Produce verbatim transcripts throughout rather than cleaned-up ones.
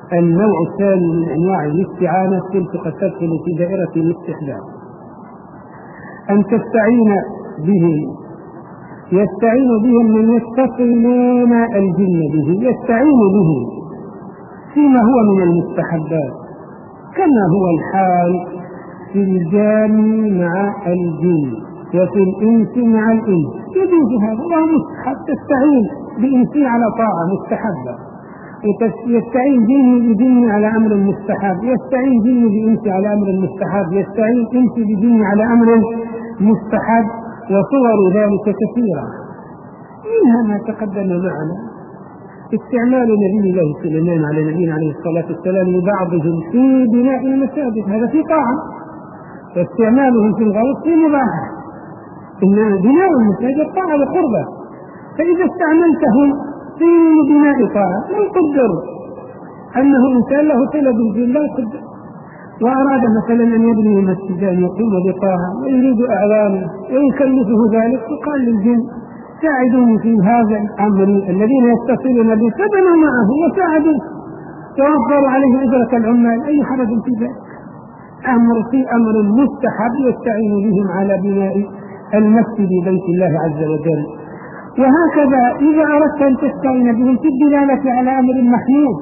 النوع الثاني من أنواع الاستعانة قد تدخل في دائرة الاستحلال، أن تستعين بهم. يستعين بهم من يتصلون الجن به، يستعين بهم فيما هو من المستحبات، كما هو الحال في الجان مع الجن وفي الإنس مع الإنس، يجوز هذا وهو مستحب. تستعين بإنسي على طاعة مستحبة، يستعين جني بجني على أمر مستحب، يستعين جني بإنسي على أمر مستحب، يستعين إنسي بجني على أمر مستحب، وصور ذلك كثيرة. منها ما تقدم معنا استعمال نبي الله سليمان على نبينا عليه الصلاة والسلام لبعضهم في بناء المساجد، هذا في طاعة، واستعمالهم في الغوث في مباحة. إن بناء المساجد طاعة وقربة، فإذا استعملته في بناء طاعة لا يقدر أنه إنسان له طلب الجن، لا يقدر. وأراد مثلا أن يبني مسجدا يقوم بطاعة ويريد أعوانا ويكلفه ذلك، فقال للجن ساعدوني في هذا الأمر الذين يتصلون به، فبنوا معه وساعدوا ووفروا عليه أجرة العمال، أي حرج في ذلك. أمر في أمر مستحب يستعين بهم على بناء المسجد بيت الله عز وجل. وهكذا إذا أردت أن تستعين بهم في الدلالة على أمر محمود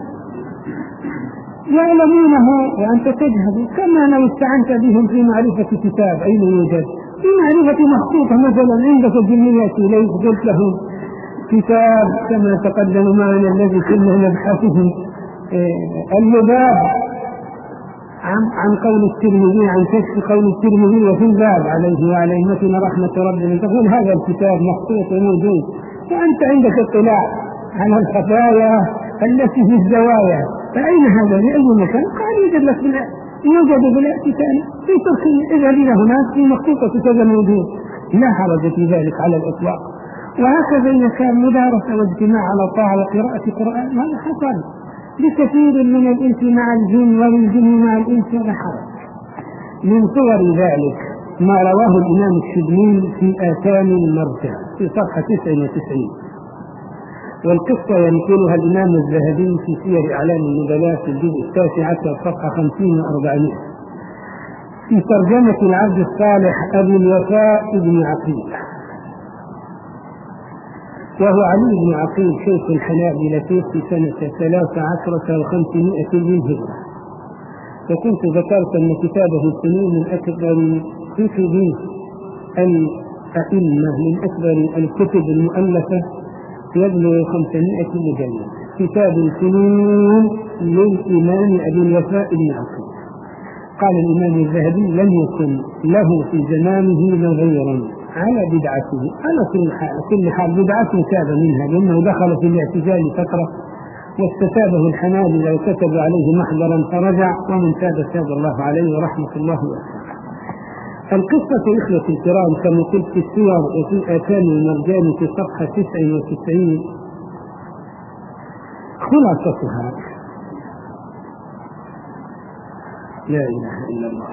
يعلمونه وأنت تجهد، كما لو استعنت بهم في معرفة كتاب أين يوجد، في معرفة مخطوطة مثلا عندك الجنية إليك، قلت لهم كتاب كما تقدم معنا الذي كنا نبحثه اللباب عن, عن قول الترمذي، عن كشف قول الترمذي وفي الباب عليه وعلى أئمتنا رحمة ربنا، تقول هذا الكتاب مخطوط وموجود، وأنت عندك اطلاع على الخفايا التي في الزوايا، فأين هذا لأي مكان؟ قال يوجد لك بالله، يوجد بالأكتان في تركيا، إذا بنا هناك في مخطوطة كذا موجود، لا حرج في ذلك على الإطلاق. وهكذا إذا كان مدارسة واجتماع على طاعة وقراءة قرآن، هذا حصل لكثير من الإنس مع الجن وللجن مع الإنس، لا حرج. من صور ذلك ما رواه الإمام الشبلي في آثام المرجع في صفحة تسعة وتسعين، والقصة ينقلها الإمام الذهبي في سير أعلام النبلاء في الجزء التاسع عشر صفحة خمسين وأربعمائة في ترجمة العبد الصالح أبي الوفاء بن عقيل، وهو علي بن عقيل شيخ الحنابلة في سنة ثلاث عشرة وخمسمائة للهجرة. وكنت ذكرت أن كتابه سنين من أكبر كتب الأئمة، من أكبر الكتب المؤلفة، يبلغ خمسمائة مجلد، كتاب سنين للإمام أبي الوفاء بن عقيل. قال الإمام الذهبي لم يكن له في زمانه نظير على بدعته، على كل حال, كل حال بدعته تاب منها، لأنه دخل في الاعتزال فترة واستتابه الحنابلة وكتب عليه محضرا فرجع، ومن تاب تاب الله عليه ورحمة الله وبركاته. القصة إخوة الكرام كما قلت في السور وفي آثام المرجان في صفحة تسعة وتسعين، خلاصتها لا إله إلا الله.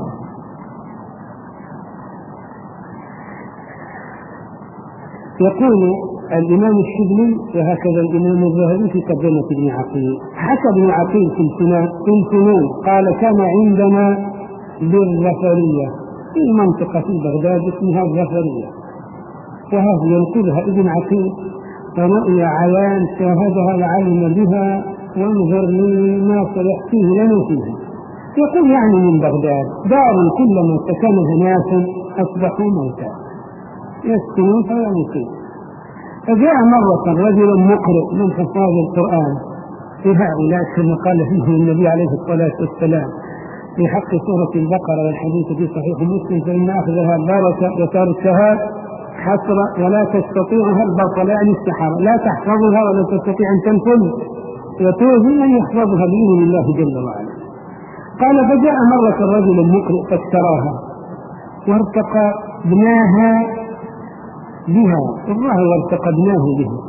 يقول الإمام الشبلي وهكذا الإمام الذهبي في ترجمة ابن عقيل، حكى ابن عقيل في الفنون قال كان عندنا بالظفرية في منطقة في بغداد اسمها الظفرية، وهذا ينقلها ابن عقيل، فرؤيا عيان شاهدها وعلم بها وانظر لما سيحكيه لنا فيها. يقول يعني من بغداد دار كلما سكنها ناس أصبحوا موتى يسكنون فيموتون. فجاء مرة رجل مقرئ من حفاظ القرآن في هؤلاء كما قال فيه النبي عليه الصلاة والسلام في حق سورة البقرة والحديث في صحيح مسلم، فإن أخذها بركة وتركها حسرة ولا تستطيعها البطل، يعني السحرة لا تحفظها ولا تستطيع أن تنفذ وتوزن أن يحفظها بإذن الله جل وعلا. قال فجاء مرة الرجل المقرئ فاشتراها وارتقى ابناها بها، والله وارتقبناه بها.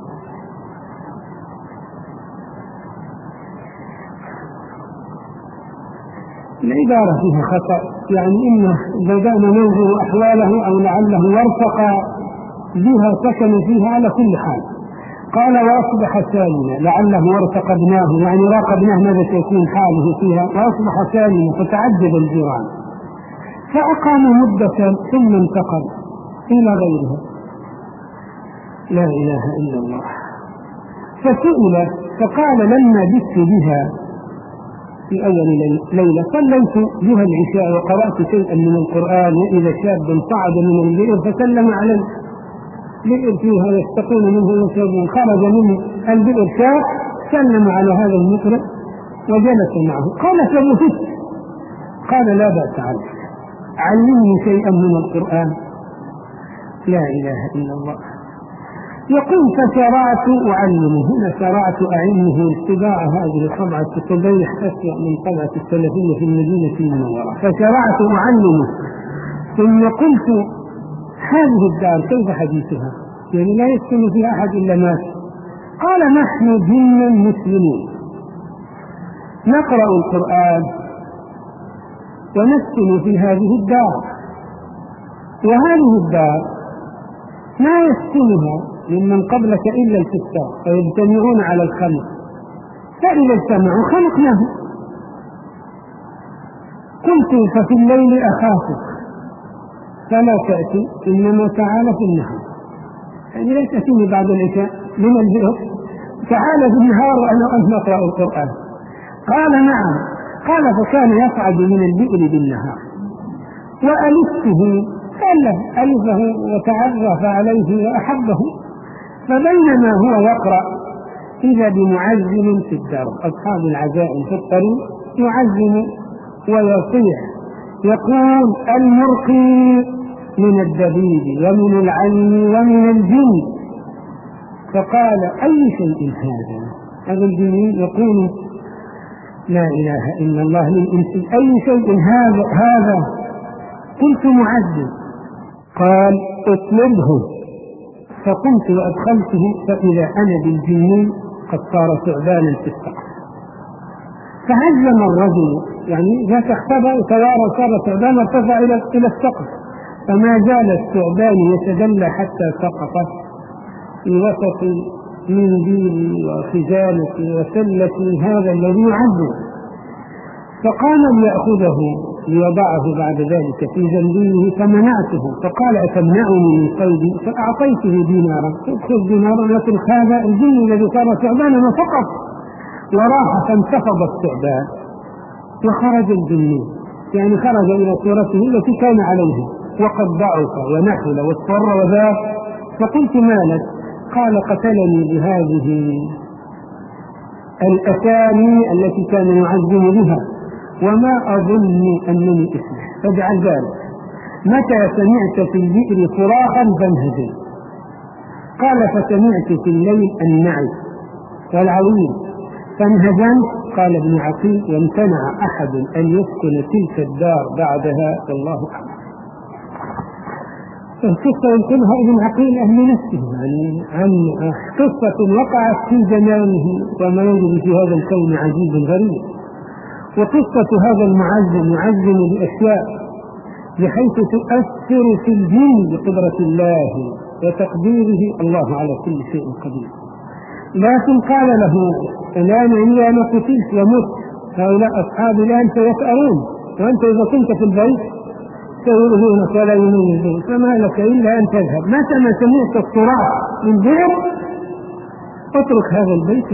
العبارة فيها خطأ، يعني إنه بدأنا ننظر أحواله أو لعله وارتقى بها سكن فيها على كل حال. قال وأصبح سالما لعله ارتقبناه، يعني راقبناه ماذا سيكون حاله فيها، وأصبح سالما فتعجب الجيران فأقام مدة ثم انتقل إلى غيرها. لا إله إلا الله. فسئل فقال لما بت بها في أول ليلة صليت بها العشاء وقرأت شيئا من القرآن، وإذا شاب صعد من البئر فسلم على البئر فيها يستقون منه ويشربون، خرج من البئر شاب سلم على هذا المقرئ وجلس معه. قال فبهت، قال لا بأس عليك، علمني شيئا من القرآن. لا إله إلا الله. يقول فشرعت أعلمه، هنا شرعت أعلمه اتباع هذه الطبعة تبين أسوأ من طبعة السلفية في المدينة المنورة. فشرعت أعلمه ثم قلت هذه الدار كيف حديثها؟ يعني لا يسكن فيها أحد إلا مات. قال نحن جن مسلمون نقرأ القرآن ونسكن في هذه الدار، وهذه الدار ما يسكنها ممن قبلك إلا الكفار فيجتمعون على الخلق، فإذا اجتمعوا خلقناهم. قلت ففي الليل أخافك فلا تأتي، إنما تعالى في النهار، يعني لا تأتيني بعد العشاء من البئر، تعالى في النهار وأنا وأنت نقرأ القرآن. قال نعم. قال فكان يصعد من البئر بالنهار وألفته، قال ألفه وتعرف عليه وأحبه، فبينما هو يقرأ إذا بمعزم في الدار، أصحاب العزائم في الطريق يعزم ويصيح يقول المرقي من الدبيب ومن العين ومن الجن. فقال أي شيء هذا؟ هذا الجنين يقول لا إله إلا الله للإنس، أي شيء هذا هذا؟ قلت معزم. قال اطلبه. فقمت وأدخلته فإذا أنا بالجنين قد صار ثعبانا في السقف، فهزم الرجل، يعني ذاك اختبأ وتوارى صار ثعبانا ارتفع إلى السقف، فما زال الثعبان يتدلى حتى سقط في وسط منديلي وخزانتي وسلتي هذا الذي يعذب. فقام ليأخذه ليضعه بعد ذلك في زنبيله فمنعته، فقال أتمنعني من صيدي؟ فأعطيته دينارا، خذ دينارا واترك هذا الجن الذي صار ثعبانا فقط. وراح فانتفض الثعبان وخرج الجن، يعني خرج إلى صورته التي كان عليها وقد ضعف ونحل واصفر وذاب. فقلت ما لك؟ قال قتلني بهذه الأسامي التي كان يعزم بها وما أظن أنني أسمع، فاجعل ذلك متى سمعت في البئر صراخا فانهزم. قال فسمعت في الليل النعي والعويل فانهزمت. قال ابن عقيل وامتنع أحد أن يسكن تلك الدار بعدها والله أعلم. القصة ينقلها ابن عقيل أهل نفسه يعني عن قصة وقعت في زمانه وما يجري في هذا الكون عجيب غريب. وقصة هذا المعزم يعزم بأشياء بحيث تؤثر في الجن بقدرة الله وتقديره، الله على كل شيء قدير. لكن قال له الآن إني أنا قتلت ومت، هؤلاء أصحابي لا أنت يسألون، وأنت إذا كنت في البيت سيؤذونك ولا يميزون، فما لك إلا أن تذهب، متى ما سمعت الصراخ من بئر اترك هذا البيت.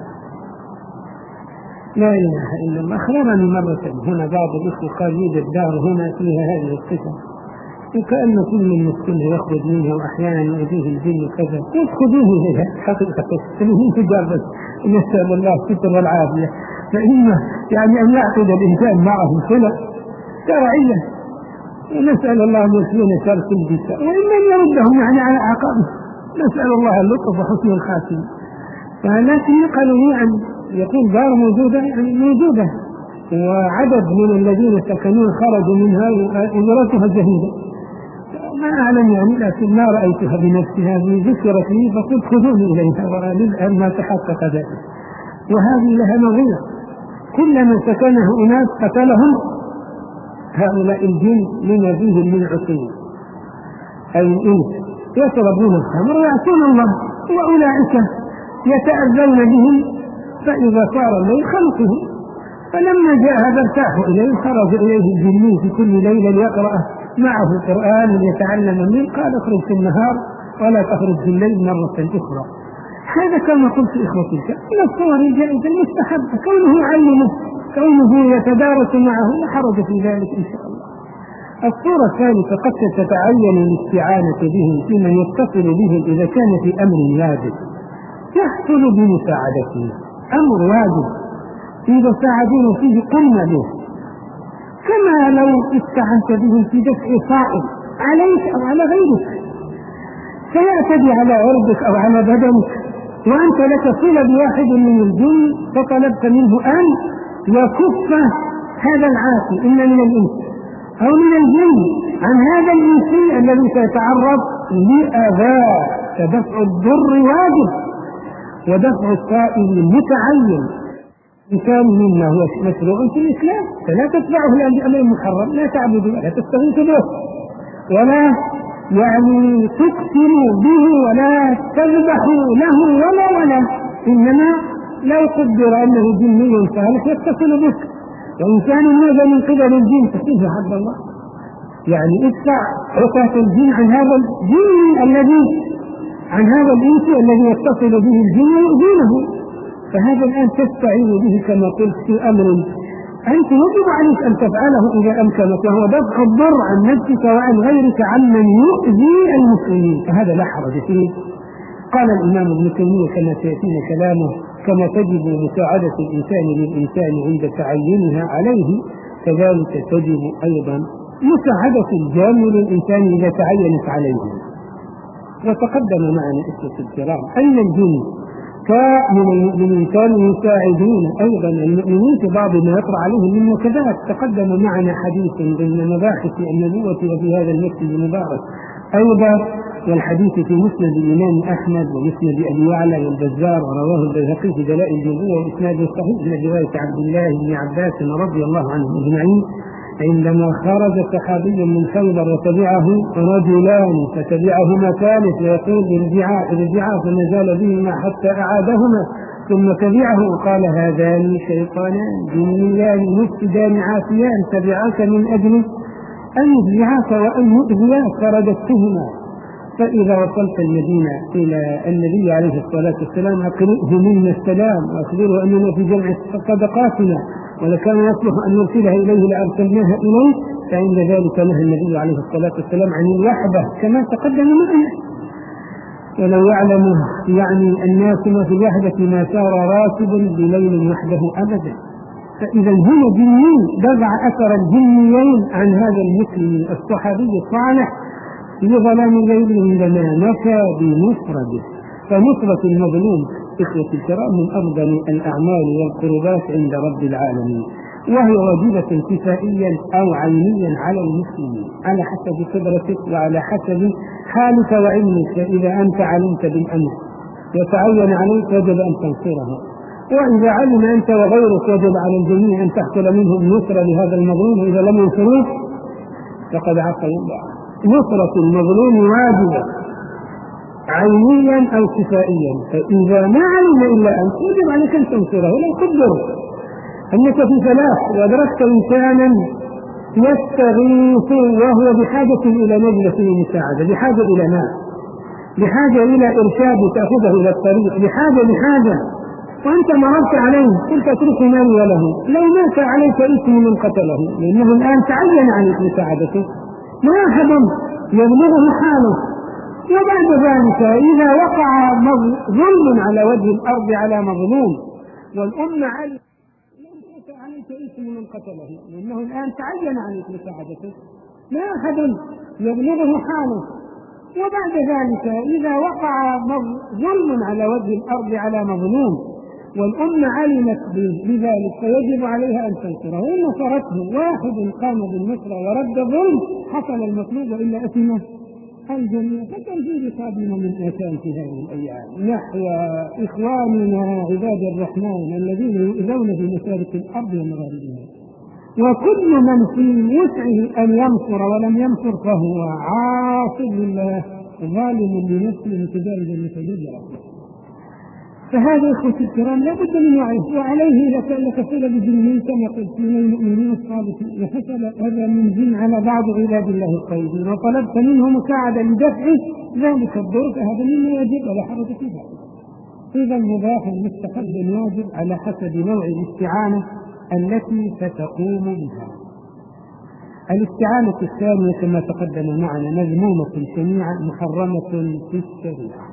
لا إله إلا الله. أخبرني مرة هنا بعض الإخوة قال يوجد دار هنا فيها هذه القصة، وكأن كل من مسكن يخرج منها وأحيانا يؤذيه الجن وكذا، يدخلوه إليها حقيقة سلمين تجارة، نسأل الله الستر والعافية. فإما يعني أن يعقد الإنسان معهم صلة شرعية، نسأل الله أن يسلمنا شر كل جسد، وإما أن يردهم يعني على عقابه، نسأل الله اللطف وحسن الخاتمة. فلكن يقالوا لي عن يقول دار موجودة، يعني موجودة، وعدد من الذين سكنون خرجوا منها وإمرتها جهيدة، ما أعلم يعني، لكن ما رأيتها بنفسي، هذه ذكرت لي فقلت خذوني إليها وللآن ما تحقق ذلك. وهذه لها نظير، كلما سكنه أناس قتلهم هؤلاء الجن لما فيهم من عصية أي الإنس، يشربون الخمر ويعصون الله، وأولئك يتأذون بهم، فإذا صار الليل خلقه. فلما جاء هذا ارتاحوا إليه، خرج إليه الجني في كل ليلة ليقرأ معه القرآن ليتعلم منه، قال اخرج في النهار ولا تخرج في الليل مرة أخرى. هذا كما قلت إخوتي من الصور الجائزة المستحبة، كونه يعلمه، كونه يتدارس معه، لا حرج في ذلك إن شاء الله. الصورة الثالثة قد تتعين الاستعانة به في من يتصل بهم إذا كان في أمر واجب يحصل بمساعدته، أمر واجب إذا ساعدونا فيه قمنا به، كما لو استعنت بهم في دفع صائل عليك أو على غيرك فيعتدي على عرضك أو على بدنك، وأنت لك صلة بواحد من الجن فطلبت منه أن يكف هذا العاصي إما من الإنس أو من الجن عن هذا الإنسي الذي سيتعرض لأذى، فدفع الضر واجب ودفع السائل متعين. إنسان مما هو مشروع في الإسلام فلا تتبعه لأمر محرم، لا تعبدوا ولا تستغيث به ولا يعني تقتلوا به ولا تذبحوا له ولا ولا، إنما لو قدر أنه جني صالح يتصل بك، وإن كان هذا من قبل الجن ففيه عبد الله، يعني ادفع عقاة الجن عن هذا الجن الذي عن هذا الإنس الذي يتصل به الجن ويؤذونه. فهذا الآن تستعين به كما قلت في أمر أنت يجب عليك أن تفعله إذا أمكنك، وهو دفع الضر عن نفسك وعن غيرك عمن يؤذي المسلمين، فهذا لا حرج فيه. قال الإمام ابن تيمية كما سيأتينا كلامه: كما تجب مساعدة الإنسان للإنسان عند تعينها عليه، كذلك تجب أيضا مساعدة الجان للإنسان إذا تعينت عليه. وتقدم معنا إخوة الكرام أن الجن كمن المؤمنين كانوا يساعدون أيضا المؤمنين في بعض ما يطرأ عليهم من نكبات. تقدم معنا حديث ضمن مباحث النبوة وفي هذا المسجد المبارك أيضا، والحديث في مسند الإمام أحمد ومسند أبي يعلى والبزار، ورواه البيهقي في دلائل النبوة وإسناد صحيح من رواية عبد الله بن عباس رضي الله عنهم أجمعين: عندما خرج صحابي من خيبر وتبعه رجلان فتبعهما ثالث ويقول ارجعا ارجعا فما زال بهما حتى أعادهما، ثم تبعه وقال: هذان شيطانان جنيان مفسدان عافيان تبعاك من أجل أن يرجعاك وأن يؤذياك فرددتهما. فإذا وصلت المدينة إلى النبي عليه الصلاة والسلام أقرئه منا السلام وأخبره أننا في جمع صدقاتنا ولكان يصلح أن نرسلها إليه لأرسلناها إليه، فعند ذلك نهى النبي عليه الصلاة والسلام عن الوحدة كما تقدم معنا. ولو يعلم يعني الناس ما في الوحدة ما سار راكب بليل وحده أبدا. فإذا هم جنين دفع أثر الجنيين عن هذا المسلم الصحابي الصالح في ظلام الليل عندما نكى بمفرده. فنصرة المظلوم إخوة الكرام من أفضل الأعمال والقربات عند رب العالمين، وهي واجبة كفائيا أو عينيا على المسلمين على حسب قدرتك وعلى حسب حالك وعلمك. إذا أنت علمت بالأمر يتعين عليك وجب أن تنصره، وإذا علم أنت وغيرك وجب على الجميع أن تحصل منهم النصرة لهذا المظلوم، إذا لم ينصروه فقد عصوا الله. نصرة المظلوم واجبة عينيا أو كفائيا، فإذا ما علم إلا أنت يجب عليك أن تنصره. لو قدر أنك في ثلاث وأدركت إنسانا يستغيث وهو بحاجة إلى مجلس المساعدة، بحاجة إلى ماء، بحاجة إلى إرشاد تأخذه إلى الطريق، بحاجة بحاجة وأنت مررت عليه قلت اترك مالي وله، لو مات عليك اسم من قتله، لأنه الآن تعين عليك مساعدته، ما أحد يبلغه حاله. وبعد ذلك إذا وقع ظلم على وجه الأرض على مظلوم والأمة علم لم يكن عليك اسم من قتله، لأنه الآن تعين عليك مساعدته، ما أحد يبلغه حاله. وبعد ذلك إذا وقع ظلم على وجه الأرض على مظلوم والأمة علمت بذلك فيجب عليها أن تنصره، وإن نصرته واحد قام بالنصر ورد ظلم حصل المطلوب إلا أثمه الجميع. فكان في رقابنا من آثام في هذه الأيام نحو إخواننا عباد الرحمن الذين يؤذون في مشارق الأرض ومغاربها، وكل من في وسعه أن ينصر ولم ينصر فهو عاص لله ظالم لنفسه متجاوز المتجاوز. فهذا إخوة الكرام لا بد من وعيه، وعليه لتصل بجنين كما قلت من المؤمنين الصالحين. وحصل هذا من جن على بعض عباد الله الطيبين وطلبت منه مساعدة لدفع ذلك الضر، فهذا مما يجب ولا حرج في ذلك. إذا مباح مستقل واجب على حسب نوع الاستعانة التي ستقوم بها. الاستعانة الثانية كما تقدم معنا مذمومة شنيعة محرمة في الشريعة.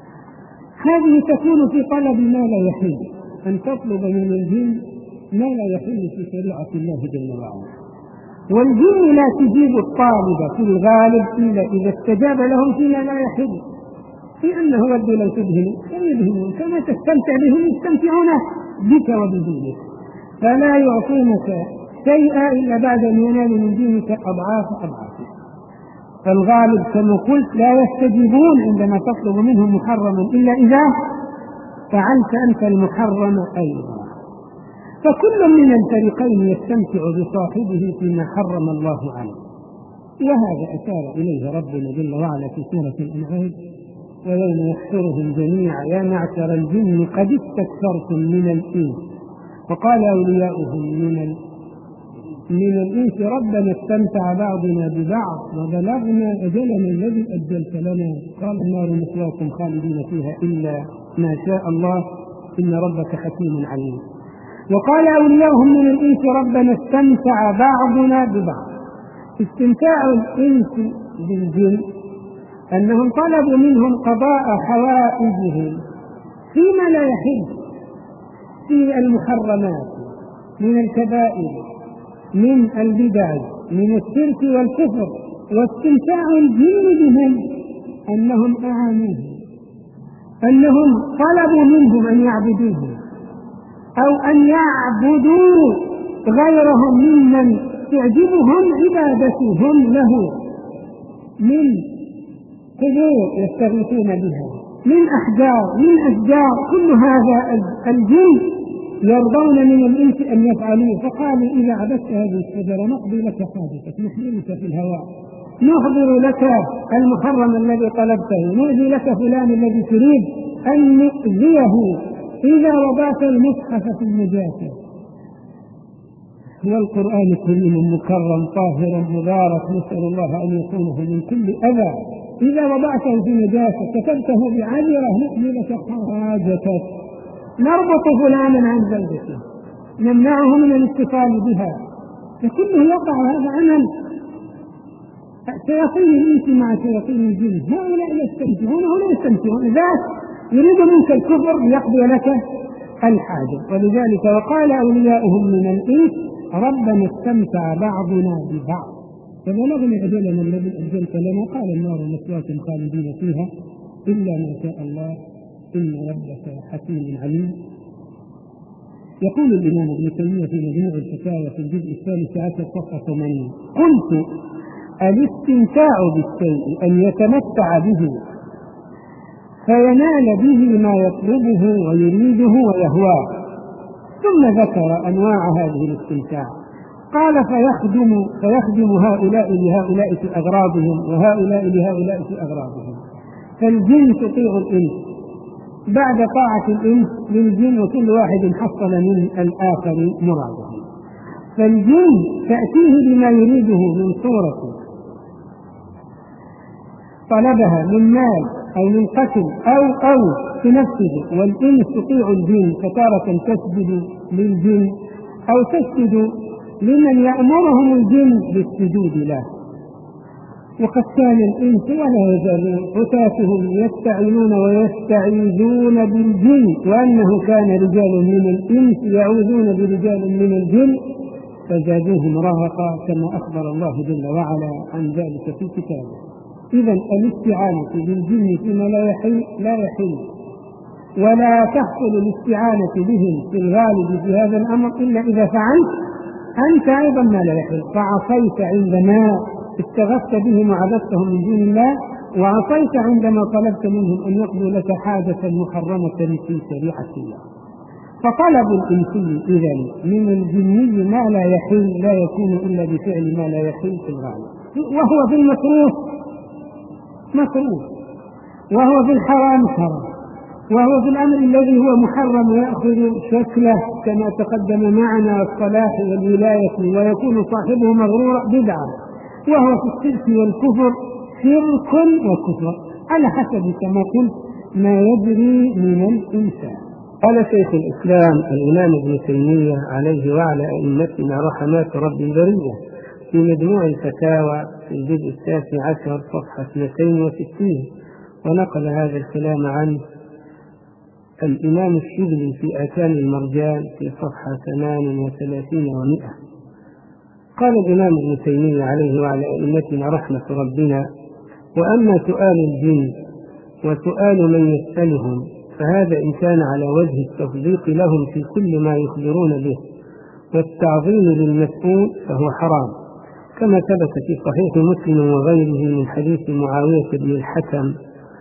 هذه تكون في طلب ما لا يحل، أن تطلب من الجن ما لا يحل في شريعة الله جل وعلا. والجن لا تجيب الطالب في الغالب إلا إذا استجاب لهم فيما لا يحل، لأنه ودوا لو تدهنوا فيدهنون كما تستمتع بهم يستمتعون بك وبدينك، فلا يعطونك شيئا إلا بعد أن ينال من دينك أضعاف أضعافه. فالغالب كما قلت لا يستجيبون عندما تطلب منهم محرما إلا إذا فعلت أنت المحرم أيضا. فكل من الفريقين يستمتع بصاحبه فيما حرم الله عنه، وهذا أشار إليه ربنا جل وعلا في سورة الأنعام: ويوم يحشرهم جميعا يا معشر الجن قد استكثرتم من الإنس وقال أولياؤهم من من الإنس ربنا استمتع بعضنا ببعض وبلغنا أجلنا الذي أجلت لنا قال النار مثواكم خالدين فيها إلا ما شاء الله إن ربك حكيم عليم. وقال أولياؤهم من الإنس ربنا استمتع بعضنا ببعض. استمتاع الإنس بالجن أنهم طلبوا منهم قضاء حوائجهم فيما لا يحل في المحرمات من الكبائر من البدع من الشرك والكفر. واستمتاع الجن بهم أنهم أعانوهم، أنهم طلبوا منهم أن يعبدوهم أو أن يعبدوا غيرهم ممن تعجبهم عبادتهم له من قبور يستغيثون بها من أحجار من أشجار. كل هذا الجن يرضون من الإنس أن يفعلوه، فقالوا إذا عبدت هذه الشجرة نقضي لك حاجتك نحملك في الهواء نحضر لك المحرم الذي طلبته نؤذي لك فلان الذي تريد أن نؤذيه إذا وضعت المصحف في النجاسة. هو القرآن الكريم مكرم طاهر مبارك نسأل الله أن يكونه من كل أذى. إذا وضعته في نجاسة كتبته بعذرة نؤذي لك حاجتك نربط فلانا عن زوجته نمنعه من الاتصال بها. فكله يقع هذا عمل شياطين الإنس مع شياطين الجن. هؤلاء يستمتعون ولا يستمتعون ذات يريد منك الكفر ليقضي لك الحاجة. ولذلك وقال أولياؤهم من الإنس ربنا استمتع بعضنا ببعض فبلغنا أجلنا الذي أجلت لنا قال النار مثواكم خالدين فيها إلا ما شاء الله إن ربك حكيم عليم. يقول الإمام ابن تيمية في مجموع الفتاوى في الجزء الثالث عشر صفحة ثمانين: قلت الاستمتاع بالشيء أن يتمتع به فينال به ما يطلبه ويريده ويهواه. ثم ذكر أنواع هذه الاستمتاع قال فيخدم, فيخدم هؤلاء لهؤلاء في أغراضهم وهؤلاء لهؤلاء في أغراضهم. فالجن تطيع الإنس بعد طاعة الإنس للجن وكل واحد حصل من الآخر مراده. فالجن تأتيه بما يريده من صورة طلبها من مال أو من قتل أو أو تنفذ. والإنس تطيع الجن فتارة تسجد للجن أو تسجد لمن يأمرهم الجن بالسجود له. وقد كان الإنس ولا يزال فتاتهم يستعينون ويستعيذون بالجن وأنه كان رجال من الإنس يعوذون برجال من الجن فزادوهم رهقا كما أخبر الله جل وعلا عن ذلك في كتابه. إذن الاستعانة بالجن فيما لا يحل لا يحل ولا تحصل الاستعانة بهم في الغالب في هذا الأمر إلا إذا فعلت أنت أيضا ما لا يحل، فعصيت عندما استغثت بهم وعبدتهم من دون الله وعصيت عندما طلبت منهم أن يقضوا لك حاجة محرمة في شريعة الله. فطلب الإنسي إذن من الجني ما لا يحل لا يكون إلا بفعل ما لا يحل في الغالب، وهو في المكروه مكروه وهو في الحرام حرام وهو في الأمر الذي هو محرم ويأخذ شكله كما تقدم معنا الصلاح والولاية ويكون صاحبه مغرورا بدعة، وهو في الشرك والكفر شرك وكفر على حسب كما قلت ما يجري من الإنسان. قال شيخ الإسلام الإمام ابن تيمية عليه وعلى أئمتنا رحمات رب البرية في مجموع الفتاوى في الجزء التاسع عشر صفحة اثنتين وستين، ونقل هذا الكلام عن الإمام الشبلي في أركان المرجان في صفحة ثمان وثلاثين ومئة. قال الإمام ابن تيمية عليه وعلى أئمتنا رحمة ربنا: وأما سؤال الجن وسؤال من يسألهم فهذا إن كان على وجه التصديق لهم في كل ما يخبرون به والتعظيم للمسؤول فهو حرام، كما ثبت في صحيح مسلم وغيره من حديث معاوية بن الحكم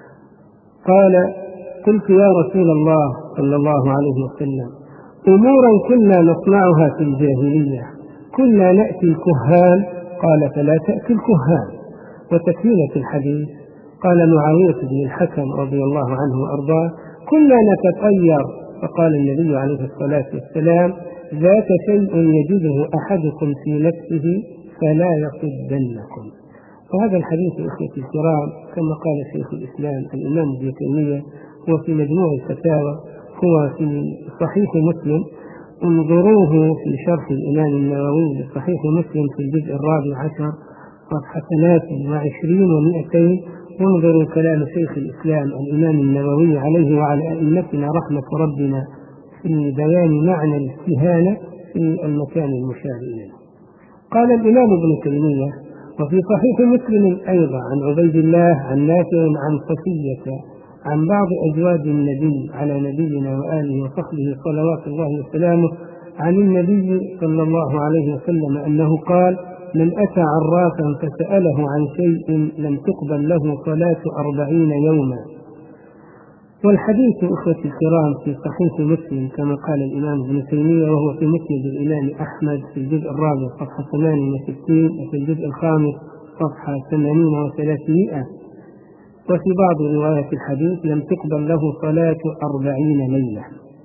قال: قلت يا رسول الله صلى الله عليه وسلم: أمورا كنا نصنعها في الجاهلية، كنا نأتي الكهان، قال: فلا تأتي الكهان. وتكملة الحديث قال معاوية بن الحكم رضي الله عنه وأرضاه: كنا نتطير، فقال النبي عليه الصلاة والسلام: ذاك شيء يجده أحدكم في نفسه فلا يصدنكم. وهذا الحديث إخوتي الكرام كما قال شيخ الإسلام الإمام ابن تيمية هو في مجموع الفتاوى، هو في صحيح مسلم، انظروه في شرح الإمام النووي لصحيح مسلم في الجزء الرابع عشر صفحة ثلاث وعشرين ومئتين، وانظروا كلام شيخ الإسلام الإمام النووي عليه وعلى أئمتنا رحمة ربنا في بيان معنى الاستهانة في المكان المشار إليه. قال الإمام ابن تيمية: وفي صحيح مسلم أيضا عن عبيد الله عن نافع عن صفية عن بعض أزواج النبي على نبينا وآله وصحبه صلوات الله وسلامه عن النبي صلى الله عليه وسلم أنه قال: من أتى عرافا فسأله عن شيء لم تقبل له صلاة أربعين يوما. والحديث أخوتي الكرام في صحيح مسلم كما قال الإمام ابن تيمية، وهو في مسند الإمام أحمد في الجزء الرابع صفحة ثمانية وستين، وفي الجزء الخامس صفحة ثمانين وثلاثمائة. وفي بعض روايات الحديث لم تقبل له صلاة أربعين ليلة.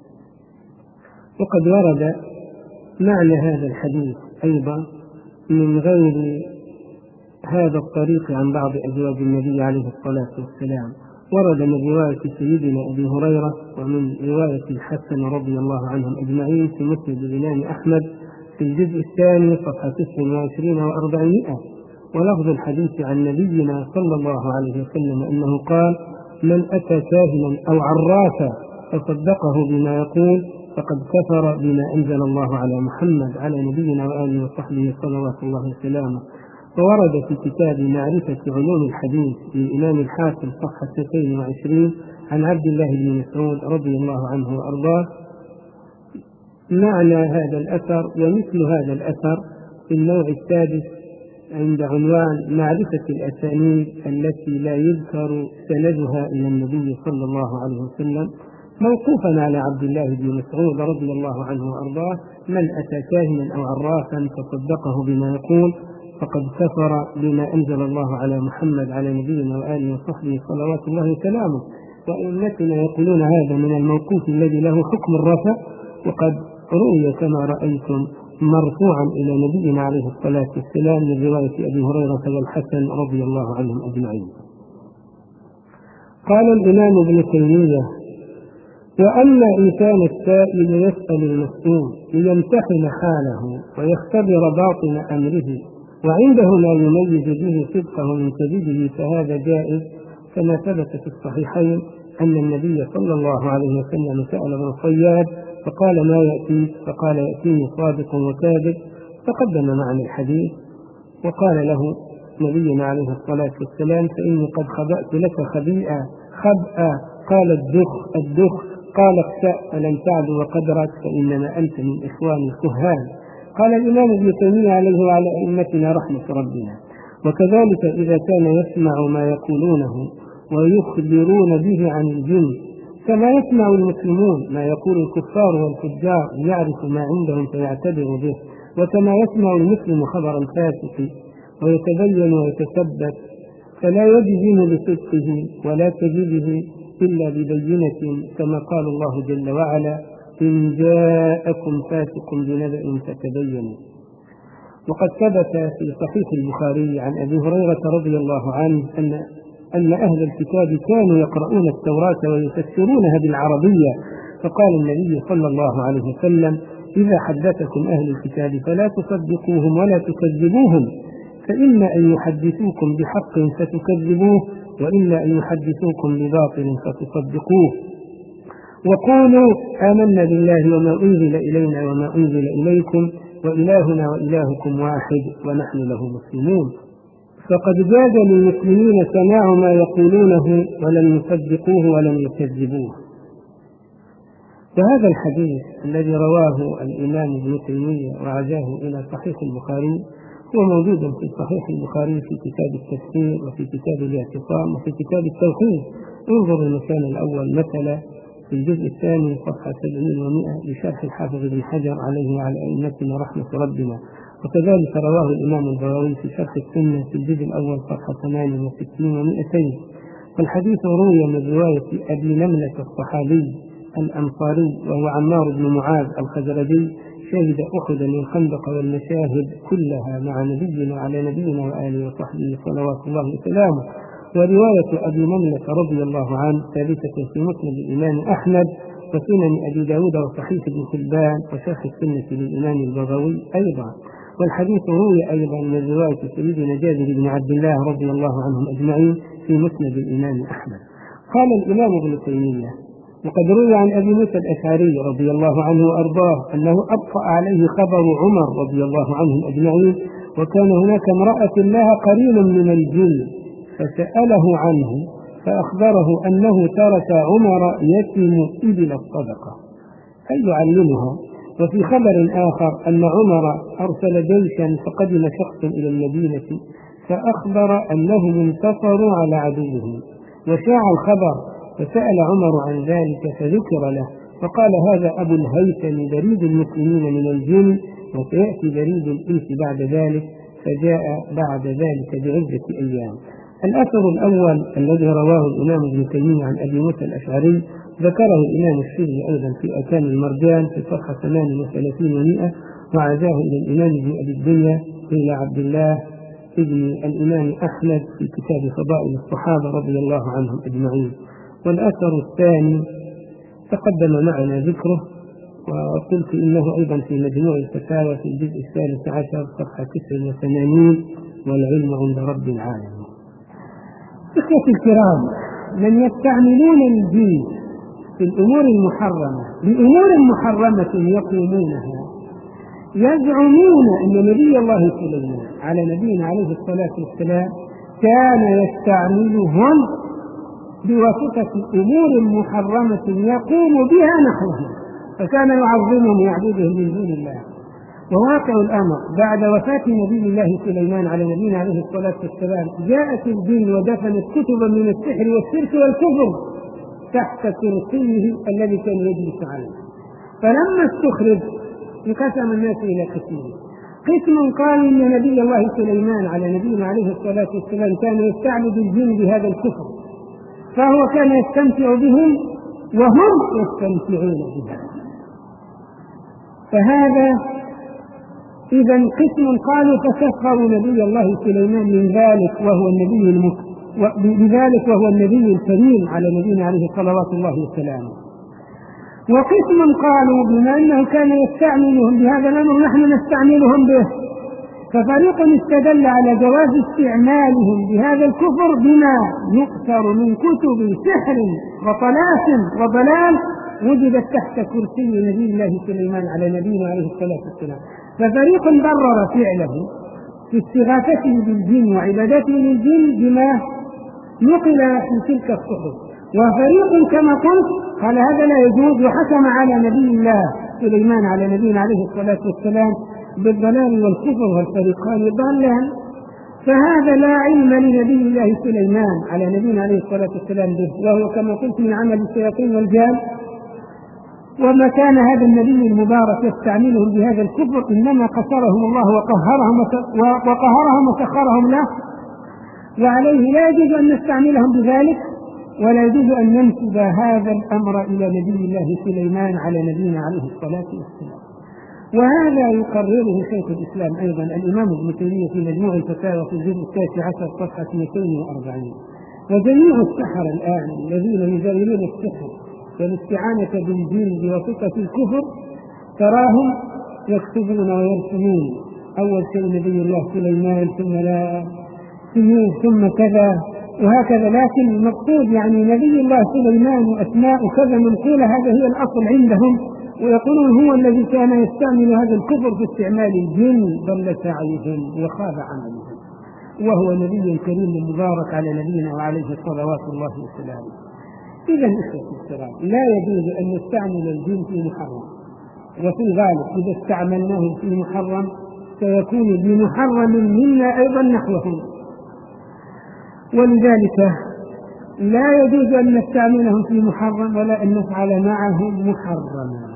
وقد ورد معنى هذا الحديث أيضا من غير هذا الطريق عن بعض أزواج النبي عليه الصلاة والسلام. ورد من رواية سيدنا أبي هريرة ومن رواية الحسن رضي الله عنهم أجمعين في مسند الإمام أحمد في الجزء الثاني صفحة تسع وعشرين وأربعمائة. ولفظ الحديث عن نبينا صلى الله عليه وسلم أنه قال: من أتى كاهنا أو عرافا فصدقه بما يقول فقد كفر بما أنزل الله على محمد على نبينا وآله وصحبه صلوات الله وسلامه. وورد في كتاب معرفة علوم الحديث للإمام الحاكم صفحة اثنين وعشرين عن عبد الله بن مسعود رضي الله عنه وأرضاه معنى هذا الأثر ومثل هذا الأثر في النوع السادس عند عنوان معرفة الأسانيد التي لا يذكر سندها إلى النبي صلى الله عليه وسلم، موقوفا على عبد الله بن مسعود رضي الله عنه وأرضاه: من أتى كاهنا أو عرافا فصدقه بما يقول فقد كفر بما أنزل الله على محمد على نبينا وآله وصحبه صلوات الله وسلامه. وأئمتنا يقولون هذا من الموقوف الذي له حكم الرفع، وقد رؤي كما رأيتم مرفوعا إلى نبينا عليه الصلاة والسلام من رواية أبي هريرة والحسن رضي الله عنهم أجمعين. قال الإمام ابن تيمية: وأما إن كان السائل يسأل المسؤول ليمتحن حاله ويختبر باطن أمره وعنده ما يميز به صدقه من كذبه فهذا جائز، كما ثبت في الصحيحين أن النبي صلى الله عليه وسلم سأل ابن الصياد فقال: ما يأتيك؟ فقال: يأتيني صادق وكاذب. تقدم معنا الحديث. وقال له نبينا عليه الصلاة والسلام: فإني قد خبأت لك خبيئة خبأ. قال: الدخ الدخ. قال: اخسأ فلن تعدو قدرك فإنما أنت من إخوان الكهان. قال الإمام ابن تيمية عليه وعلى أئمتنا رحمة ربنا: وكذلك إذا كان يسمع ما يقولونه ويخبرون به عن الجن كما يسمع المسلمون ما يقول الكفار والفجار يعرف ما عندهم فيعتبر به، وكما يسمع المسلم خبر الفاسق ويتبين ويتثبت فلا يجزم بصدقه ولا كذبه إلا ببينة كما قال الله جل وعلا إن جاءكم فاسق بنبأ فتبينوا. وقد ثبت في صحيح البخاري عن أبي هريرة رضي الله عنه أن أن أهل الكتاب كانوا يقرؤون التوراة ويفسرونها بالعربية، فقال النبي صلى الله عليه وسلم إذا حدثكم أهل الكتاب فلا تصدقوهم ولا تكذبوهم، فإما أن يحدثوكم بحق فتكذبوه وإلا أن يحدثوكم بباطل فتصدقوه. وقولوا آمنا بالله وما أنزل إلينا وما أنزل إليكم وإلهنا وإلهكم واحد ونحن له مسلمون. فقد جاز للمسلمين سماع ما يقولونه ولم يصدقوه ولم يكذبوه. وهذا الحديث الذي رواه الإمام ابن تيمية وعزاه إلى صحيح البخاري هو موجود في صحيح البخاري في كتاب التفسير وفي كتاب الاعتصام وفي كتاب التوحيد. انظر المكان الأول مثلا في الجزء الثاني صفحة سبعين ومئة لشرح الحافظ ابن حجر عليه وعلى أئمتنا رحمة ربنا. وكذلك رواه الإمام البغوي في شرح السنة في الجزء الأول صفحة ثمانية وستين ومئتين. والحديث روي من رواية أبي نملة الصحابي الأنصاري وهو عمار بن معاذ الخزرجي شهد أحدا والخندق والمشاهد كلها مع نبينا على نبينا وآله وصحبه صلوات الله وسلامه. ورواية أبي نملة رضي الله عنه ثابتة في مسند الإمام أحمد وسنن أبي داود وصحيح ابن حبان وشرح السنة للإمام البغوي أيضا. والحديث روي أيضا من رواية سيدنا جابر بن عبد الله رضي الله عنهم أجمعين في مسند الإمام أحمد. قال الإمام ابن تيمية وقد روي عن أبي موسى الأشعري رضي الله عنه وأرضاه أنه أبطأ عليه خبر عمر رضي الله عنهم أجمعين، وكان هناك امرأة لها قرين من الجن فسأله عنه فأخبره أنه ترك عمر يتم إبل الصدقة أي يعلمها. وفي خبر آخر أن عمر أرسل جيشا فقدم شخص إلى المدينة فأخبر أنهم انتصروا على عدوهم، وشاع الخبر فسأل عمر عن ذلك فذكر له فقال هذا أبو الهيثم بريد المسلمين من الجن وسيأتي بريد الإنس بعد ذلك، فجاء بعد ذلك بعدة أيام. الأثر الأول الذي رواه الإمام ابن تيمية عن أبي موسى الأشعري ذكره الإمام الشافعي أيضا في أركان المرجان في صفحة ثمانية وثلاثين ومئة وعزاه إلى الإمام ابن أبي الدنيا إلى عبد الله ابن الإمام أحمد في كتاب فضائل الصحابة رضي الله عنهم أجمعين. والأثر الثاني تقدم معنا ذكره وقلت إنه أيضا في مجموع الفتاوى في الجزء الثالث عشر صفحة تسعة وثمانين والعلم عند رب العالمين. إخوتي الكرام، من يستعملون الدين في الأمور المحرمة بأمور محرمة يقومونها يزعمون أن نبي الله سليمان على نبينا عليه الصلاة والسلام كان يستعملهم بواسطة أمور محرمة يقوم بها نحوهم، فكان يعظمهم ويعبدهم من دون الله. وواقع الأمر بعد وفاة نبي الله سليمان على نبينا عليه الصلاة والسلام جاءت الجن ودفنت كتبا من السحر والشرك والكفر تحت كرسيه الذي كان يجلس عليه. فلما استخرج انقسم الناس إلى قسمين: قسم قال إن نبي الله سليمان على نبينا عليه الصلاة والسلام كان يستعبد الجن بهذا الكفر، فهو كان يستمتع بهم وهم يستمتعون بهم. فهذا إذا قسم قالوا فسخروا نبي الله سليمان من ذلك وهو النبي المك... بذلك وهو النبي الكريم على نبينا عليه صلوات الله وسلامه. وقسم قالوا بما أنه كان يستعملهم بهذا الأمر نحن نستعملهم به. ففريق استدل على جواز استعمالهم بهذا الكفر بما يؤثر من كتب سحر وطلاسم وضلال وجدت تحت كرسي نبي الله سليمان على نبينا عليه الصلاة والسلام. ففريق برر فعله في استغاثته بالجن وعبادته للجن بما نقل في تلك الصحف، وفريق كما قلت قال هذا لا يجوز وحكم على نبي الله سليمان على نبينا عليه الصلاة والسلام بالضلال والكفر والفريقان ضالان. فهذا لا علم لنبي الله سليمان على نبينا عليه الصلاة والسلام به، وهو كما قلت من عمل الشياطين والجان. وما كان هذا النبي المبارك يستعملهم بهذا الكفر إنما قصرهم الله وقهرهم وقهرهم وسخرهم له، وعليه لا يجوز أن نستعملهم بذلك ولا يجوز أن ننسب هذا الأمر إلى نبي الله سليمان على نبينا عليه الصلاة والسلام. وهذا يقرره شيخ الإسلام أيضا الإمام ابن تيمية في مجموع الفتاوى في الجزء التاسع عشر صفحة مئتين وأربعين. وجميع السحرة الآن الذين يزاولون السحر والاستعانة بالجن بواسطة الكفر تراهم يكتبون ويرسمون أول شيء نبي الله سليمان ثم لا سيوف ثم كذا وهكذا، لكن المقصود يعني نبي الله سليمان وأسماء كذا منقولة، هذا هي الأصل عندهم، ويقولون هو الذي كان يستعمل هذا الكفر في استعمال الجن، ضل سعيهم وخاب عملهم، وهو نبي كريم مبارك على نبينا وعليه صلوات الله وسلامه. إذا إخوة الكرام لا يجوز أن نستعمل الجن في محرم، وفي الغالب إذا استعملناه في محرم سيكون بمحرم منا أيضا نحوهم، ولذلك لا يجوز أن نستعملهم في محرم ولا أن نفعل معهم محرما،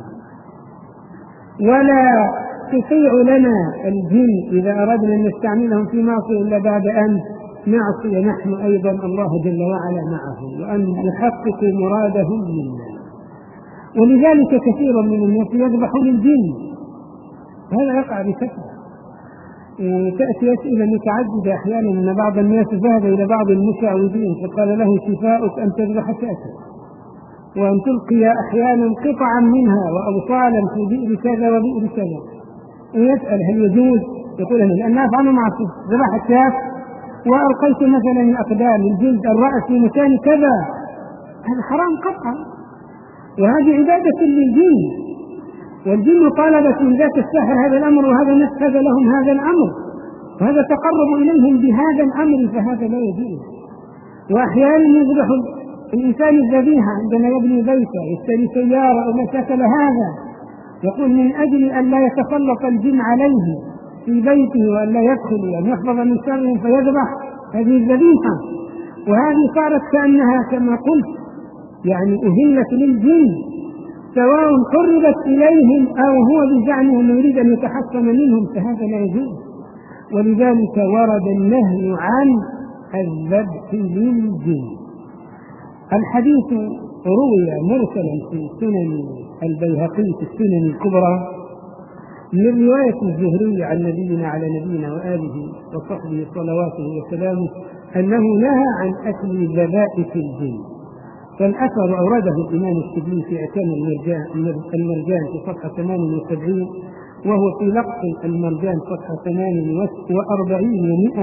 ولا تطيع لنا الجن إذا أردنا أن نستعملهم في معصية إلا بعد أن نعصي نحن أيضا الله جل وعلا معهم وأن نحقق مرادهم منا. ولذلك كثير من الناس يذبح للجن، هذا يقع بكثرة. تأتي أسئلة متعددة أحيانا أن بعض الناس ذهب إلى بعض المشعوذين فقال له شفاؤك أن تذبح شاة وأن تلقي أحيانا قطعا منها وأوصالا في بئر كذا وبئر كذا، ويسأل هل يجوز؟ يقول أنا لأن أفعل معصية، ذبحت شاة وألقيت مثلا الأقدام الجلد الرأس في مكان كذا، هذا حرام قطعا، وهذه عبادة للجن، والجن طالبت من ذات السحر هذا الأمر وهذا نفذ لهم هذا الأمر وهذا تقرب إليهم بهذا الأمر، فهذا لا يجوز. وأحيانا يذبح الإنسان الذبيحة عندما يبني بيته يشتري سيارة أو ما شكل هذا، يقول من أجل أن لا يتسلط الجن عليه في بيته وأن لا يدخل وأن يحفظ من شرهم فيذبح هذه الذبيحة، وهذه صارت كأنها كما قلت يعني أهلت للجن، سواء قربت إليهم أو هو بزعمه أنه يريد أن يتحكم منهم، فهذا لا يجوز. ولذلك ورد النهي عن الذبح للجن. الحديث روي مرسلا في سنن البيهقي في السنن الكبرى من رواية الزهري عن نبينا على نبينا وآله وصحبه صلواته وسلامه أنه نهى عن أكل ذبائح الجن. فالأثر أورده الإمام الشبلي في أعتام المرجان, المرجان في صفحة ثمانية وسبعين، وهو في لقط المرجان صفحة ثمانية وأربعين ومئة،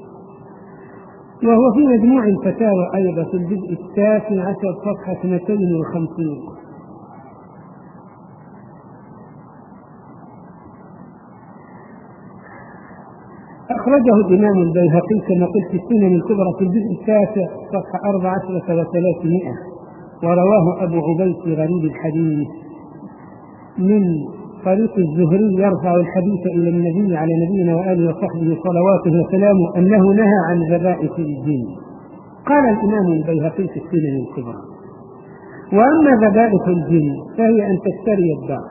وهو في مجموع الفتاوى أيضا في الجزء التاسع عشر صفحة اثنتين وخمسين. أخرجه الإمام البيهقي كما قلت في السنن الكبرى في الجزء التاسع صفحة أربعة عشر وثلاثمائة، ورواه أبو عبيد في غريب الحديث من طريق الزهري يرفع الحديث إلى النبي على نبينا وآله وصحبه صلواته وسلامه أنه نهى عن ذبائح الجن. قال الإمام البيهقي في السنن الكبرى: وأما ذبائح الجن فهي أن تشتري الدار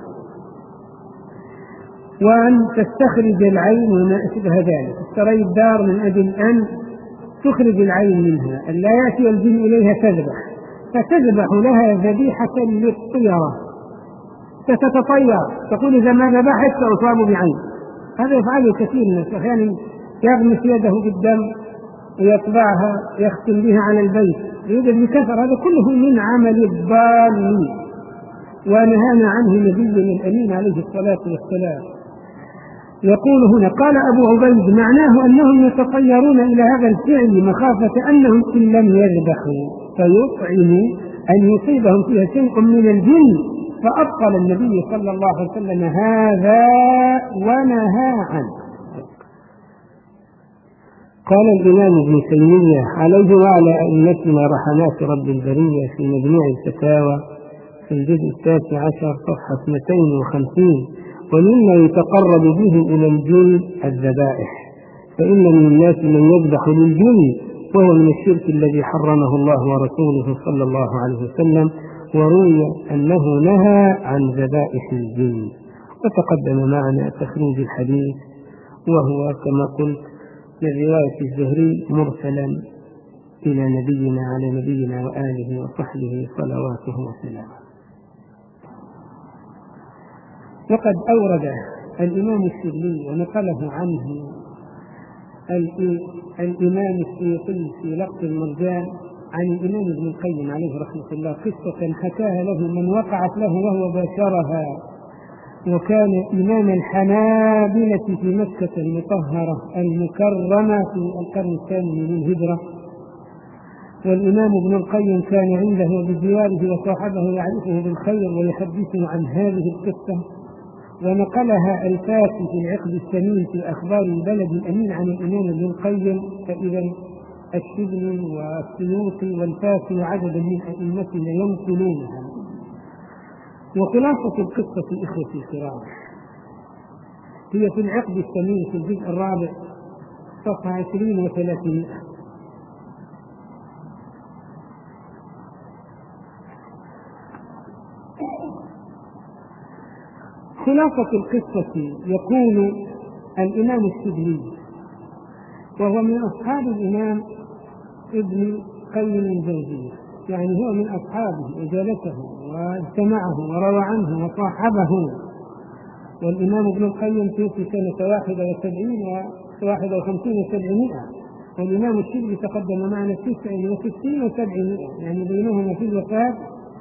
وأن تستخرج العين وما أشبه ذلك. تشتري الدار من أجل أن تخرج العين منها، أن لا يأتي الجن إليها تذبح، فتذبح لها ذبيحة للطيرة، فتتطير تقول إذا ما ذبحت سأصاب بعين. هذا يفعله كثير من الناس، أحيانا يغمس يده بالدم ويطبعها يختم بها على البيت يوجد بكثر، هذا كله من عمل الضالين ونهانا عنه نبينا الأمين عليه الصلاة والسلام. يقول هنا قال أبو عبيد: معناه أنهم يتطيرون إلى هذا الفعل مخافة أنهم إن لم يذبحوا فيطعموا أن يصيبهم فيها شيء من الجن، فأبطل النبي صلى الله عليه وسلم هذا ونهى عنه. قال الإمام ابن تيمية عليه وعلى أئمتنا رحمات رب البرية في مجموع الفتاوى في الجزء التاسع عشر صفحة اثنتين وخمسين: ومما يتقرب به إلى الجن الذبائح، فإن من الناس من يذبح للجن وهو من الشرك الذي حرمه الله ورسوله صلى الله عليه وسلم، وروي أنه نهى عن ذبائح الجن. وتقدم معنا تخريج الحديث، وهو كما قلت من رواية الزهري مرسلا إلى نبينا على نبينا وآله وصحبه صلواته وسلامه. وقد أورد الإمام الشبلي ونقله عنه الإمام السيوطي في لقط المرجان عن الإمام ابن القيم عليه رحمة الله قصة حكاها له من وقعت له وهو باشرها، وكان إمام الحنابلة في مكة المطهرة المكرمة في القرن الثاني من الهجرة، والإمام ابن القيم كان عنده بجواره وصاحبه يعرفه بالخير ويحدثه عن هذه القصة، ونقلها الفاسي في العقد الثمين في أخبار البلد الأمين عن الإمام ابن القيم. فإذا الشبلي والسيوطي والفاسي وعدد من أئمتنا ينقلونها. وخلاصة القصة إخوتي الكرام هي في العقد الثمين في الجزء الرابع صفحة عشرين وثلاثمائة. خلاصة القصة يقول الإمام الشبلي وهو من أصحاب الإمام ابن قيم الجوزية، يعني هو من أصحابه وجالسه واجتمعه وروى عنه وصاحبه. والإمام ابن القيم توفي سنة واحدة وسبعين وواحدة وخمسين وسبعمائة، والإمام الشبلي تقدم معنا تسع وستين وسبعمائة، يعني بينهما في الوفاة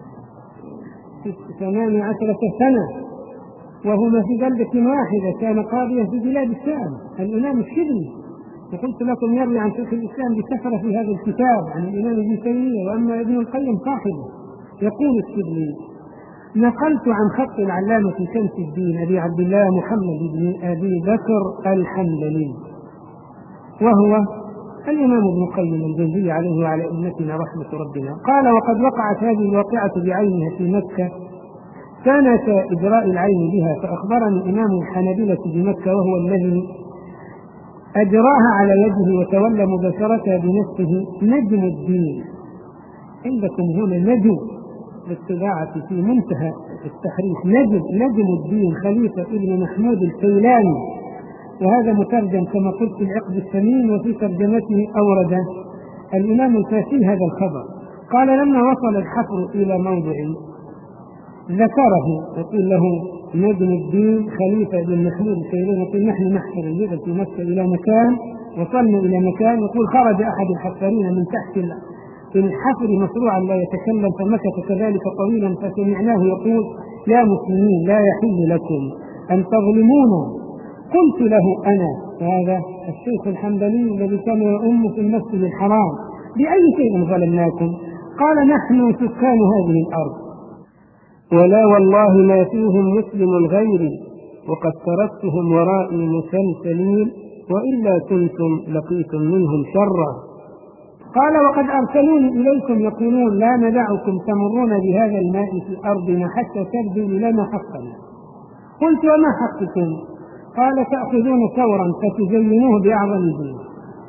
ثمان عشرة سنة، وهما في بلدة واحدة كان قاضيا في بلاد الشام الإمام الشبلي. وقلت لكم يروي عن شيخ الإسلام بكثرة في هذا الكتاب عن الإمام ابن تيمية، وأما ابن القيم صاحبه. يقول الشبلي: نقلت عن خط العلامة شمس الدين أبي عبد الله محمد بن أبي بكر الحنبلي، وهو الإمام ابن القيم الجوزية عليه وعلى أمتنا رحمة ربنا، قال: وقد وقعت هذه الواقعة بعينها في مكة سنة إجراء العين بها، فأخبرني إمام الحنابلة بمكة وهو الذي أجراها على يده وتولى مباشرتها بنفسه نجم الدين. عندكم هنا نجم بالطباعة في منتهى التحريف، نجم نجم الدين خليفة ابن محمود الكيلاني، وهذا مترجم كما قلت في العقد الثمين، وفي ترجمته أورد الإمام الفاسي هذا الخبر. قال: لما وصل الحفر إلى موضع ذكره يقول له نجم الدين خليفة بن محمود الكيلاني، يقول: نحن نحفر الجبل في مكة إلى مكان، وصلنا إلى مكان، يقول: خرج أحد الحفارين من تحت الحفر مصروعا لا يتكلم، فمكث كذلك طويلا، فسمعناه يقول: يا مسلمين، لا يحل لكم أن تظلمونا. قلت له أنا، هذا الشيخ الحنبلي الذي كان يؤم في المسجد الحرام: بأي شيء ظلمناكم؟ قال: نحن سكان هذه الأرض، ولا والله ما فيهم مسلم غيري، وقد تركتهم ورائي مسلسلين، وإلا كنتم لقيتم منهم شرا. قال: وقد أرسلوني إليكم يقولون: لا ندعكم تمرون بهذا الماء في أرضنا حتى تبدوا لنا حقنا. قلت: وما حقكم؟ قال: تأخذون ثورا فتزينوه بأعظم دين،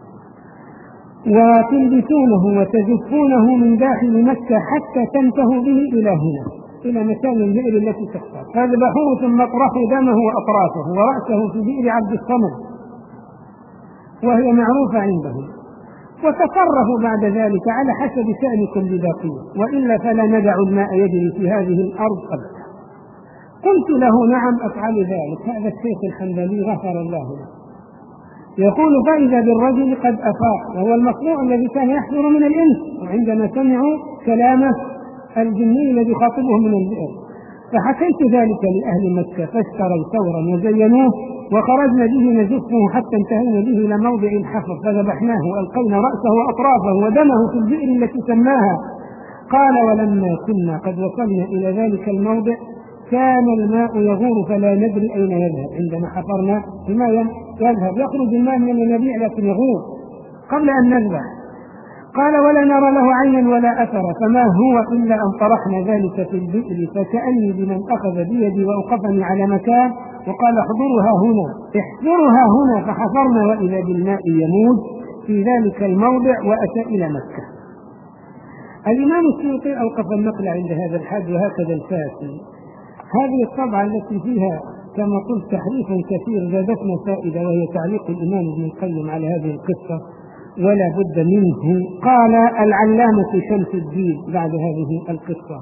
وتلبسونه وتزفونه من داخل مكة حتى تنتهوا به إلى هنا، إلى مكان البئر التي تختار، فاذبحوه ثم اطرحوا دمه وأطرافه ورأسه في بئر عبد الصمد، وهي معروفة عندهم، وتصرفوا بعد ذلك على حسب شأنكم بباقيه، وإلا فلا ندع الماء يجري في هذه الأرض أبدا. قلت له: نعم أفعل ذلك. هذا الشيخ الحنبلي غفر الله له يقول: فإذا بالرجل قد أفاق، وهو المصروع الذي كان يحضر من الإنس، وعندما سمعوا كلامه الجني الذي خاطبه من البئر، فحكيت ذلك لأهل مكة، فاشتروا ثورا وزينوه، وخرجنا به نزفه حتى انتهينا به إلى موضع الحفر، فذبحناه وألقينا رأسه وأطرافه ودمه في البئر التي سماها. قال: ولما كنا قد وصلنا إلى ذلك الموضع كان الماء يغور فلا ندري أين يذهب. عندما حفرنا الماء يذهب، يخرج الماء من الينابيع لكن يغور قبل أن نذبح. قال: ولا نرى له عينا ولا أثر، فما هو إلا أن طرحنا ذلك في البئر، فكأني بمن أخذ بيدي وأوقفني على مكان وقال: احضرها هنا احضرها هنا، فحفرنا وإذا بالماء يموج في ذلك الموضع، وأتى إلى مكة. الإمام السيوطي أوقف النقل عند هذا الحد، وهكذا الفاسي. هذه الطبعة التي فيها كما قلت تحريف كثير زادتنا فائدة، وهي تعليق الإمام ابن القيم على هذه القصة، ولا بد منه. قال العلامة شمس الدين بعد هذه القصة: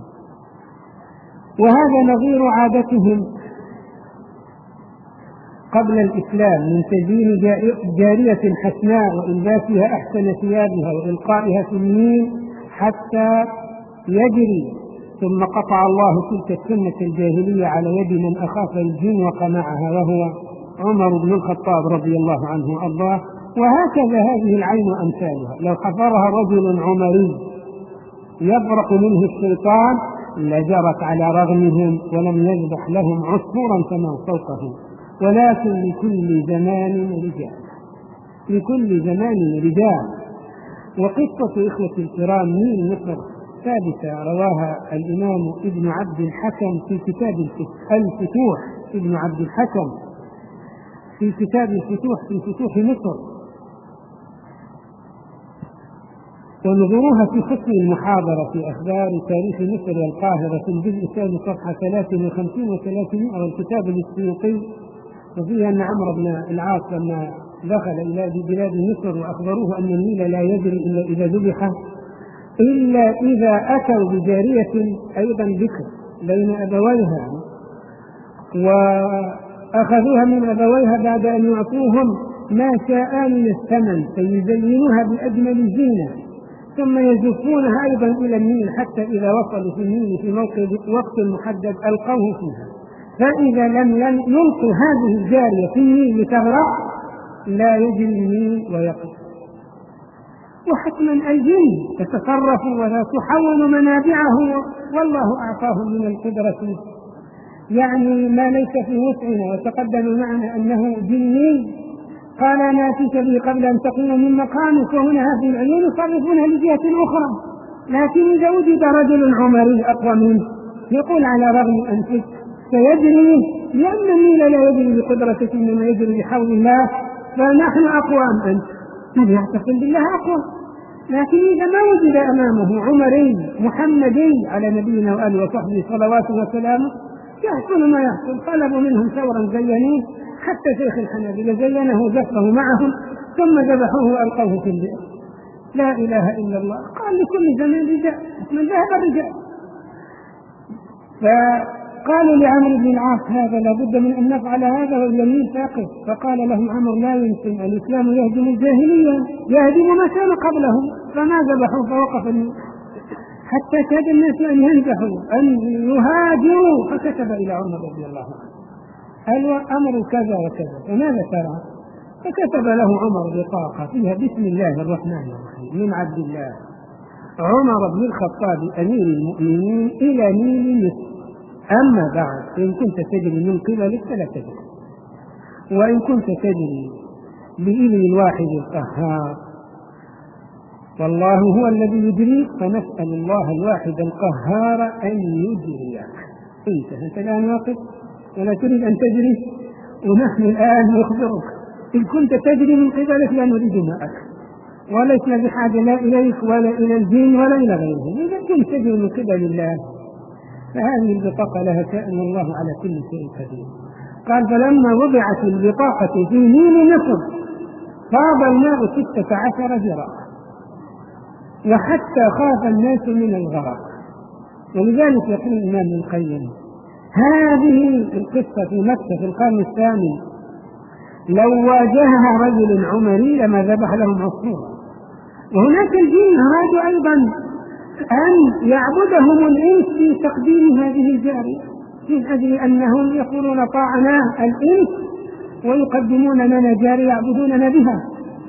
وهذا نظير عادتهم قبل الإسلام من تزيين جارية حسناء وإلباسها أحسن ثيابها وإلقائها في النيل حتى يجري، ثم قطع الله تلك السنة الجاهلية على يد من أخاف الجن وقمعها، وهو عمر بن الخطاب رضي الله عنه وأرضاه. وهكذا هذه العين أمثالها، لو حفرها رجل عمري يبرق منه الشيطان لجرت على رغمهم ولم يذبح لهم عصفورا كما فوقه. ولكن لكل زمان رجال، لكل زمان رجال. وقصة إخوة الكرام نيل مصر ثابتة، رواها الإمام ابن عبد الحكم في كتاب الفتوح، ابن عبد الحكم في كتاب الفتوح في فتوح مصر. ونظروها في حسن المحاضرة في أخبار تاريخ مصر والقاهرة في الجزء الثاني صفحة ثلاثة وخمسين وثلاثمائة، والكتاب للسيوطي. وفيها أن عمرو بن العاص لما دخل إلى بلاد مصر وأخبروه أن النيل لا يجري إلا إذا ذبح، إلا إذا أتوا بجارية أيضا بكر بين أبويها، وأخذوها من أبويها بعد أن يعطوهم ما شاء من الثمن فيزينوها بأجمل زينة، ثم يزفونها أيضا إلى النيل حتى إذا وصلوا في النيل في موقع وقت محدد ألقوه فيها، فإذا لم يلقوا هذه الجارية في النيل لتغرق لا يجري النيل ويقف. وحتما الجن تتصرف ولا تحول منابعه، والله أعطاهم من القدرة يعني ما ليس في وسعنا. وتقدم معنا أنه جني قال ناتيك به قبل أن تقوم من مقامك، وهنا هذه العيون يصرفونها لجهة أخرى. لكن إذا وجد رجل عمري أقوى منه يقول على رغم أنفك سيجري، لأن النيل لا يجري بقدرتك إنما يجري بحول الله، فنحن أقوى أم أنت؟ من يعتقد بالله أقوى. لكن إذا ما وجد أمامه عمري محمدي على نبينا وآله وصحبه صلوات وسلامه يحصل ما يحصل. طلبوا منهم ثورا زينوه، حتى شيخ الحنابلة زينه زفه معهم ثم ذبحوه وألقوه في البئر. لا إله إلا الله. قال لكل زمان رجال، من ذهب الرجال. فقالوا لعمرو بن العاص هذا لابد من أن نفعل هذا وإلا النيل ساقط. فقال لهم عمرو لا يمكن، الإسلام يهدم الجاهلية، يهدم ما كان قبلهم. فما ذبحوا فوقف النيل حتى كاد الناس أن ينجحوا أن يهاجروا، فكتب إلى عمر رضي الله عنه الأمر كذا وكذا، فماذا ترى؟ فكتب له عمر بطاقة فيها بسم الله الرحمن الرحيم من عبد الله عمر بن الخطاب أمير المؤمنين إلى نيل مصر. أما بعد، إن كنت تجري من قبلك فلا تجري، وإن كنت تجري بإذن الواحد القهار والله هو الذي يجريك، فنسأل الله الواحد القهار أن يجريك. أنت أنت الآن واقف ولا تريد أن تجري، ونحن الآن نخبرك إن كنت تجري من قبلك لا نريد معك، ولسنا بحاجة لا إليك ولا إلى الجن ولا إلى غيرهم. إذا كنت تجري من قبل الله فهذه البطاقة لها شأن، والله على كل شيء قدير. قال فلما وضعت البطاقة في نيل مصر فاض الماء ستة عشر ذراعا، وحتى خاف الناس من الغرق. ولذلك يقول الإمام ابن القيم هذه القصة في مكة في القرن الثامن لو واجهها رجل عمري لما ذبح لهم عصفورا. وهناك الجن أرادوا أيضا أن يعبدهم الإنس في تقديم هذه الجارية، من أجل أنهم يقولون طاعنا الإنس ويقدمون لنا جارية يعبدوننا بها.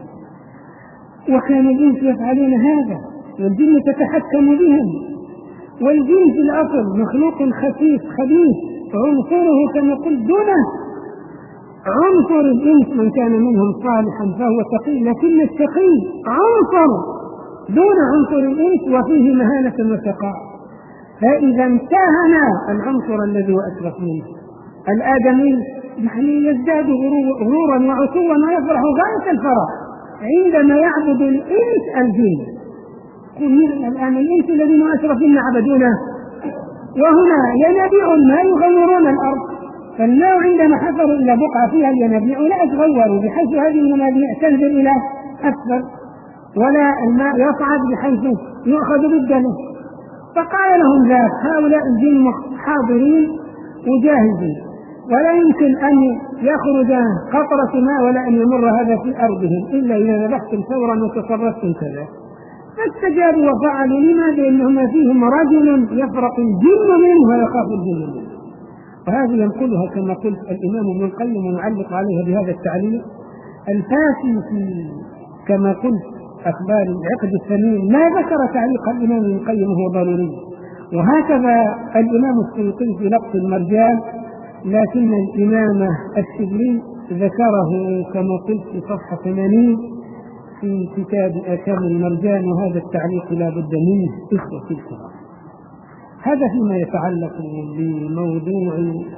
وكان الإنس يفعلون هذا، والجن تتحكم بهم. والجن في الأصل مخلوق خفيف خبيث، عنصره كما قلت دونه عنصر الإنس من كان منهم صالحا فهو تقي، لكن التقي عنصر دون عنصر الإنس وفيه مهانة وتقاء. فإذا امتهن العنصر الذي هو أشرف منه الآدمي يعني يزداد غرورا وعتوا ويفرح غاية الفرح عندما يعبد الإنس الجن. الآن الإنس الذين أشرفين عبدونه، وهنا ينابيع الماء يغيرون الأرض، فالماء عندما حفروا إلى بقعة فيها الينابيع لا تغيروا بحيث هذه المنابيع تنزل إلى أكثر ولا الماء يصعد بحيث يؤخذ بالدلو. فقال لهم ذاك هؤلاء الجن حاضرين وجاهزين، ولا يمكن أن يخرج قطرة ماء ولا أن يمر هذا في أرضهم إلا إذا ذبحتم ثورا وتصرفتم كذا. فاستجابوا وفعلوا. لماذا؟ لأنهم فيهم رجل يفرق الجن منه ويخاف الجن منه. وهذه ينقلها كما قلت الإمام ابن القيم ويعلق عليها بهذا التعليق الفاسي في كما قلت أخبار العقد الثمين. ما ذكر تعليق الإمام ابن القيم هو ضروري، وهكذا الإمام السيوطي في لقط المرجان، لكن الإمام الشبلي ذكره كما قلت في صفحة ثمانين في كتاب آكام المرجان، وهذا التعليق لا بد منه إخوة الكرام. هذا فيما يتعلق بموضوع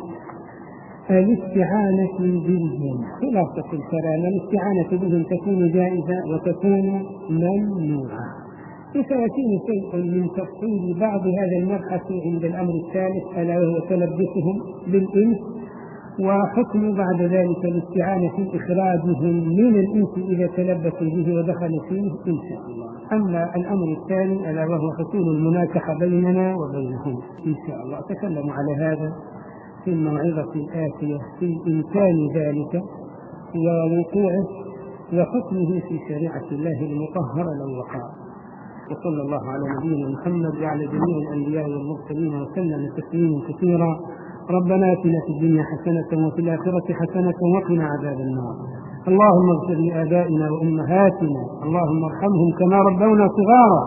الاستعانة بهم. خلاف تقول كلام الاستعانة بهم تكون جائزة وتكون ممنوعة. سيأتيني شيء من تفصيل بعض هذا المبحث عند الأمر الثالث ألا وهو تلبسهم بالإنس، وحكم بعد ذلك الاستعانة في إخراجهم من الإنس إذا تلبسوا به ودخلوا فيه إن شاء الله. أما الأمر الثاني ألا وهو حصول المناكحة بيننا وبينهم إن شاء الله أتكلم على هذا في الموعظة الآتية في إمكان ذلك ووقوعه وحكمه في شريعة الله المطهرة لو وقع. وصلى الله على نبينا محمد وعلى جميع الأنبياء والمرسلين وسلم تسليما كثيرا. ربنا آتنا في الدنيا حسنة وفي الآخرة حسنة وقنا عذاب النار. اللهم اغفر لآبائنا وأمهاتنا، اللهم ارحمهم كما ربونا صغارا.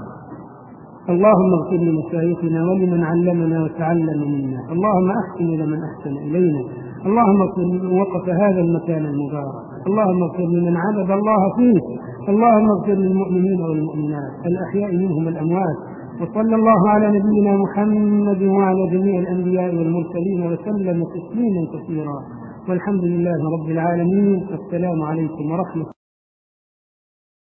اللهم اغفر لمشايخنا ولمن علمنا وتعلم منا. اللهم أحسن لمن أحسن إلينا. اللهم اغفر لمن وقف هذا المكان المبارك. اللهم اغفر لمن عبد الله فيه. اللهم اغفر للمؤمنين والمؤمنات الأحياء منهم الأموات. وصلى الله على نبينا محمد وعلى جميع الأنبياء والمرسلين وسلم تسليما كثيرا، والحمد لله رب العالمين. السلام عليكم ورحمة الله.